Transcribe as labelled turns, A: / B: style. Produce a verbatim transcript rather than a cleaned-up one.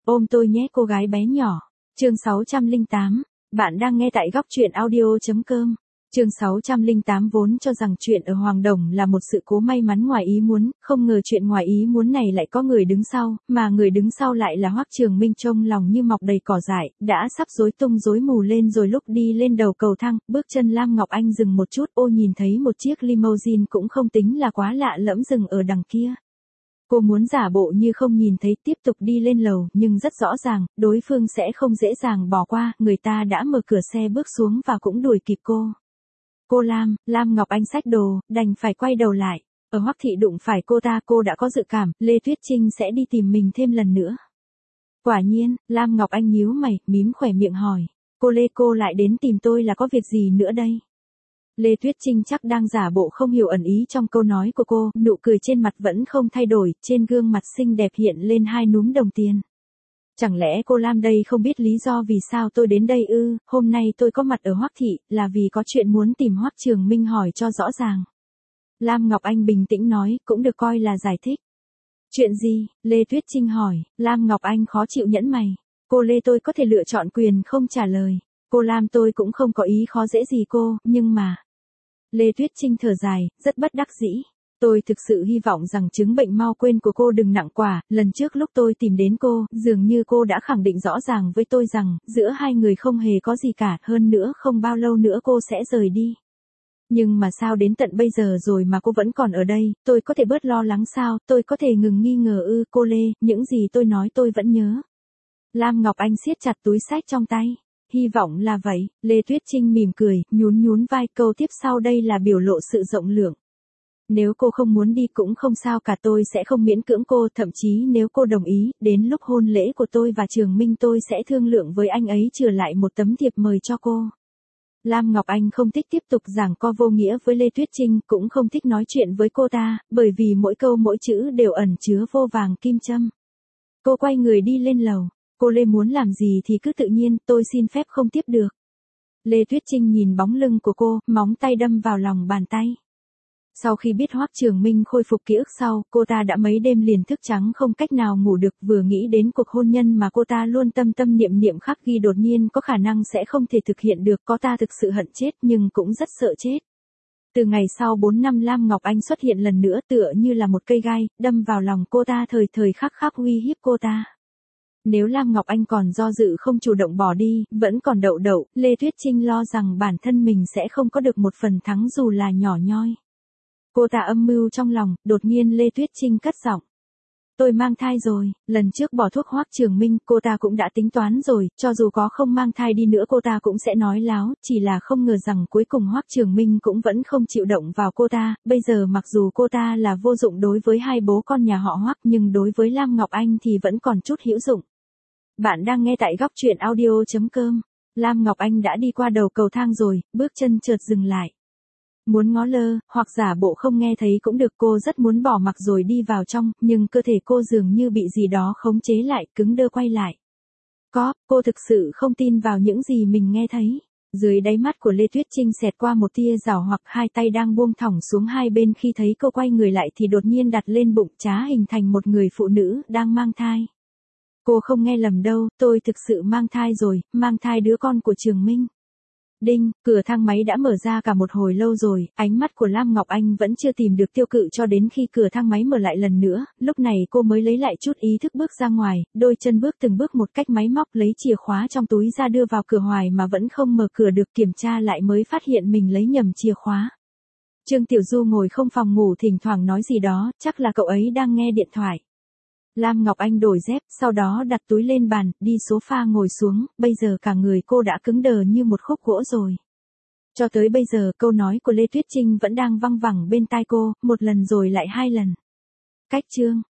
A: Ôm tôi nhé cô gái bé nhỏ. Chương sáu trăm lẻ tám. Bạn đang nghe tại góc truyện audio.com. Chương sáu trăm lẻ tám vốn cho rằng chuyện ở Hoàng Đồng là một sự cố may mắn ngoài ý muốn, không ngờ chuyện ngoài ý muốn này lại có người đứng sau, mà người đứng sau lại là Hoắc Trường Minh trông lòng như mọc đầy cỏ dại, đã sắp rối tung rối mù lên rồi. Lúc đi lên đầu cầu thang, bước chân Lam Ngọc Anh dừng một chút, ô nhìn thấy một chiếc limousine cũng không tính là quá lạ lẫm dừng ở đằng kia. Cô muốn giả bộ như không nhìn thấy tiếp tục đi lên lầu, nhưng rất rõ ràng, đối phương sẽ không dễ dàng bỏ qua, người ta đã mở cửa xe bước xuống và cũng đuổi kịp cô. Cô Lam, Lam Ngọc Anh xách đồ, đành phải quay đầu lại. Ở Hoắc thị đụng phải cô ta, cô đã có dự cảm, Lê Tuyết Trinh sẽ đi tìm mình thêm lần nữa. Quả nhiên, Lam Ngọc Anh nhíu mày, mím khỏe miệng hỏi. Cô Lê, cô lại đến tìm tôi là có việc gì nữa đây? Lê Tuyết Trinh chắc đang giả bộ không hiểu ẩn ý trong câu nói của cô, nụ cười trên mặt vẫn không thay đổi, trên gương mặt xinh đẹp hiện lên hai núm đồng tiền. Chẳng lẽ cô Lam đây không biết lý do vì sao tôi đến đây ư? Hôm nay tôi có mặt ở Hoắc thị, là vì có chuyện muốn tìm Hoắc Trường Minh hỏi cho rõ ràng. Lam Ngọc Anh bình tĩnh nói, cũng được coi là giải thích. Chuyện gì? Lê Tuyết Trinh hỏi. Lam Ngọc Anh khó chịu nhẫn mày. Cô Lê, tôi có thể lựa chọn quyền không trả lời. Cô Lam, tôi cũng không có ý khó dễ gì cô, nhưng mà... Lê Tuyết Trinh thở dài, rất bất đắc dĩ. Tôi thực sự hy vọng rằng chứng bệnh mau quên của cô đừng nặng quả, lần trước lúc tôi tìm đến cô, dường như cô đã khẳng định rõ ràng với tôi rằng, giữa hai người không hề có gì cả, hơn nữa không bao lâu nữa cô sẽ rời đi. Nhưng mà sao đến tận bây giờ rồi mà cô vẫn còn ở đây, tôi có thể bớt lo lắng sao, tôi có thể ngừng nghi ngờ ư? Cô Lê, những gì tôi nói tôi vẫn nhớ. Lam Ngọc Anh siết chặt túi xách trong tay. Hy vọng là vậy, Lê Tuyết Trinh mỉm cười, nhún nhún vai, câu tiếp sau đây là biểu lộ sự rộng lượng. Nếu cô không muốn đi cũng không sao cả, tôi sẽ không miễn cưỡng cô, thậm chí nếu cô đồng ý, đến lúc hôn lễ của tôi và Trường Minh tôi sẽ thương lượng với anh ấy trừ lại một tấm thiệp mời cho cô. Lam Ngọc Anh không thích tiếp tục giảng co vô nghĩa với Lê Tuyết Trinh, cũng không thích nói chuyện với cô ta, bởi vì mỗi câu mỗi chữ đều ẩn chứa vô vàng kim châm. Cô quay người đi lên lầu. Cô Lê muốn làm gì thì cứ tự nhiên, tôi xin phép không tiếp được. Lê Tuyết Trinh nhìn bóng lưng của cô, móng tay đâm vào lòng bàn tay. Sau khi biết Hoắc Trường Minh khôi phục ký ức sau, cô ta đã mấy đêm liền thức trắng không cách nào ngủ được, vừa nghĩ đến cuộc hôn nhân mà cô ta luôn tâm tâm niệm niệm khắc ghi đột nhiên có khả năng sẽ không thể thực hiện được, có ta thực sự hận chết nhưng cũng rất sợ chết. Từ ngày sau bốn năm Lam Ngọc Anh xuất hiện lần nữa tựa như là một cây gai, đâm vào lòng cô ta thời thời khắc khắc uy hiếp cô ta. Nếu Lam Ngọc Anh còn do dự không chủ động bỏ đi, vẫn còn đậu đậu, Lê Tuyết Trinh lo rằng bản thân mình sẽ không có được một phần thắng dù là nhỏ nhoi. Cô ta âm mưu trong lòng, đột nhiên Lê Tuyết Trinh cất giọng. Tôi mang thai rồi, lần trước bỏ thuốc Hoắc Trường Minh, cô ta cũng đã tính toán rồi, cho dù có không mang thai đi nữa cô ta cũng sẽ nói láo, chỉ là không ngờ rằng cuối cùng Hoắc Trường Minh cũng vẫn không chịu động vào cô ta, bây giờ mặc dù cô ta là vô dụng đối với hai bố con nhà họ Hoắc nhưng đối với Lam Ngọc Anh thì vẫn còn chút hữu dụng. Bạn đang nghe tại góc truyện audio.com. Lam Ngọc Anh đã đi qua đầu cầu thang rồi, bước chân chợt dừng lại. Muốn ngó lơ, hoặc giả bộ không nghe thấy cũng được, cô rất muốn bỏ mặc rồi đi vào trong, nhưng cơ thể cô dường như bị gì đó khống chế lại, cứng đơ quay lại. Có, cô thực sự không tin vào những gì mình nghe thấy. Dưới đáy mắt của Lê Tuyết Trinh xẹt qua một tia giảo hoặc, hai tay đang buông thõng xuống hai bên, khi thấy cô quay người lại thì đột nhiên đặt lên bụng, trá hình thành một người phụ nữ đang mang thai. Cô không nghe lầm đâu, tôi thực sự mang thai rồi, mang thai đứa con của Trường Minh. Đinh, cửa thang máy đã mở ra cả một hồi lâu rồi, ánh mắt của Lam Ngọc Anh vẫn chưa tìm được tiêu cự cho đến khi cửa thang máy mở lại lần nữa, lúc này cô mới lấy lại chút ý thức bước ra ngoài, đôi chân bước từng bước một cách máy móc, lấy chìa khóa trong túi ra đưa vào cửa hoài mà vẫn không mở cửa được, kiểm tra lại mới phát hiện mình lấy nhầm chìa khóa. Trương Tiểu Du ngồi không phòng ngủ thỉnh thoảng nói gì đó, chắc là cậu ấy đang nghe điện thoại. Lam Ngọc Anh đổi dép, sau đó đặt túi lên bàn, đi sofa ngồi xuống, bây giờ cả người cô đã cứng đờ như một khúc gỗ rồi. Cho tới bây giờ câu nói của Lê Tuyết Trinh vẫn đang văng vẳng bên tai cô, một lần rồi lại hai lần. Cách chương,